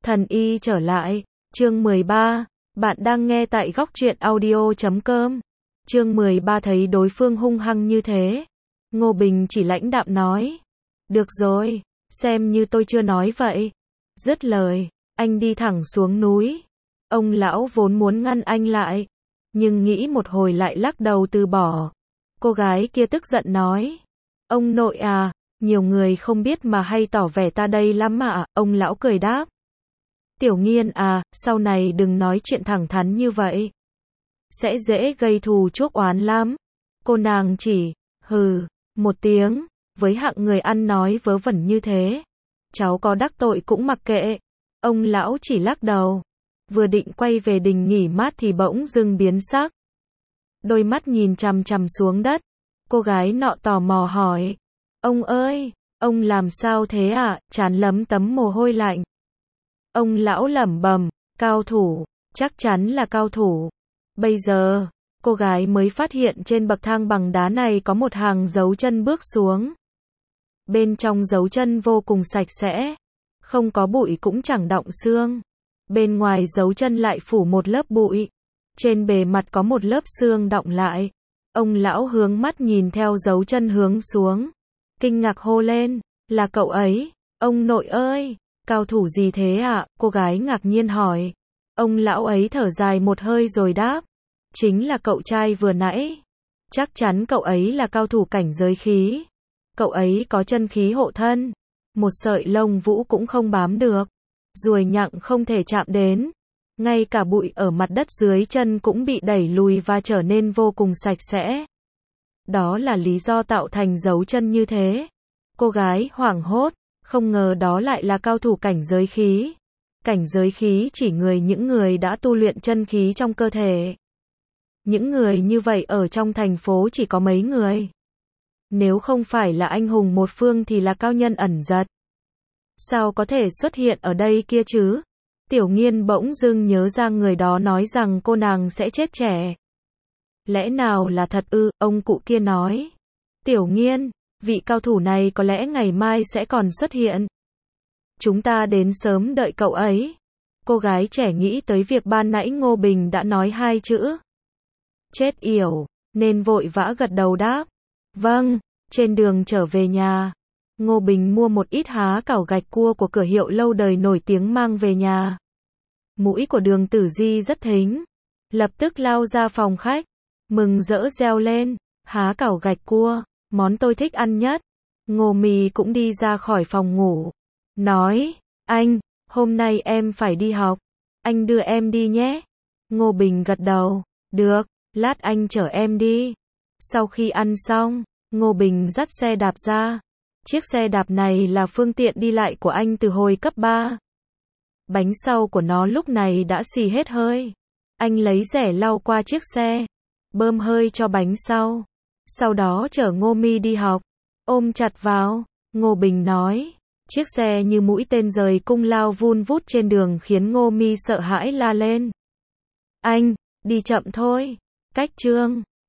Thần y trở lại, chương 13, bạn đang nghe tại góc truyện audio.com. Chương 13 thấy đối phương hung hăng như thế. Ngô Bình chỉ lãnh đạm nói. Được rồi, xem như tôi chưa nói vậy. Dứt lời, anh đi thẳng xuống núi. Ông lão vốn muốn ngăn anh lại, nhưng nghĩ một hồi lại lắc đầu từ bỏ. Cô gái kia tức giận nói. Ông nội à, nhiều người không biết mà hay tỏ vẻ ta đây lắm mà, ông lão cười đáp. Tiểu Nghiên à, sau này đừng nói chuyện thẳng thắn như vậy. Sẽ dễ gây thù chuốc oán lắm. Cô nàng chỉ, hừ, một tiếng, với hạng người ăn nói vớ vẩn như thế. Cháu có đắc tội cũng mặc kệ. Ông lão chỉ lắc đầu. Vừa định quay về đình nghỉ mát thì bỗng dưng biến sắc. Đôi mắt nhìn chằm chằm xuống đất. Cô gái nọ tò mò hỏi. Ông ơi, ông làm sao thế ạ? Trán lấm tấm mồ hôi lạnh. Ông lão lẩm bẩm, cao thủ, chắc chắn là cao thủ. Bây giờ, cô gái mới phát hiện trên bậc thang bằng đá này có một hàng dấu chân bước xuống. Bên trong dấu chân vô cùng sạch sẽ, không có bụi cũng chẳng đọng xương. Bên ngoài dấu chân lại phủ một lớp bụi, trên bề mặt có một lớp xương đọng lại. Ông lão hướng mắt nhìn theo dấu chân hướng xuống, kinh ngạc hô lên, là cậu ấy, ông nội ơi, cao thủ gì thế ạ? Cô gái ngạc nhiên hỏi. Ông lão ấy thở dài một hơi rồi đáp, chính là cậu trai vừa nãy. Chắc chắn cậu ấy là cao thủ cảnh giới khí. Cậu ấy có chân khí hộ thân, một sợi lông vũ cũng không bám được, ruồi nhặng không thể chạm đến. Ngay cả bụi ở mặt đất dưới chân cũng bị đẩy lùi và trở nên vô cùng sạch sẽ. Đó là lý do tạo thành dấu chân như thế. Cô gái hoảng hốt, không ngờ đó lại là cao thủ cảnh giới khí. Cảnh giới khí chỉ những người đã tu luyện chân khí trong cơ thể. Những người như vậy ở trong thành phố chỉ có mấy người. Nếu không phải là anh hùng một phương thì là cao nhân ẩn giật. Sao có thể xuất hiện ở đây kia chứ? Tiểu Nghiên bỗng dưng nhớ ra người đó nói rằng cô nàng sẽ chết trẻ. Lẽ nào là thật ư? Ông cụ kia nói. Tiểu Nghiên, vị cao thủ này có lẽ ngày mai sẽ còn xuất hiện. Chúng ta đến sớm đợi cậu ấy. Cô gái trẻ nghĩ tới việc ban nãy Ngô Bình đã nói hai chữ chết yểu, nên vội vã gật đầu đáp. Vâng, trên đường trở về nhà, Ngô Bình mua một ít há cảo gạch cua của cửa hiệu lâu đời nổi tiếng mang về nhà. Mũi của Đường Tử Di rất thính, lập tức lao ra phòng khách, mừng rỡ reo lên, há cảo gạch cua, món tôi thích ăn nhất. Ngô Mì cũng đi ra khỏi phòng ngủ, nói, anh, hôm nay em phải đi học, anh đưa em đi nhé. Ngô Bình gật đầu, được, lát anh chở em đi. Sau khi ăn xong, Ngô Bình dắt xe đạp ra. Chiếc xe đạp này là phương tiện đi lại của anh từ hồi cấp 3. Bánh sau của nó lúc này đã xì hết hơi. Anh lấy rẻ lau qua chiếc xe, bơm hơi cho bánh sau. Sau đó chở Ngô Mi đi học, ôm chặt vào. Ngô Bình nói, chiếc xe như mũi tên rời cung lao vun vút trên đường khiến Ngô Mi sợ hãi la lên. Anh, đi chậm thôi. Cách chương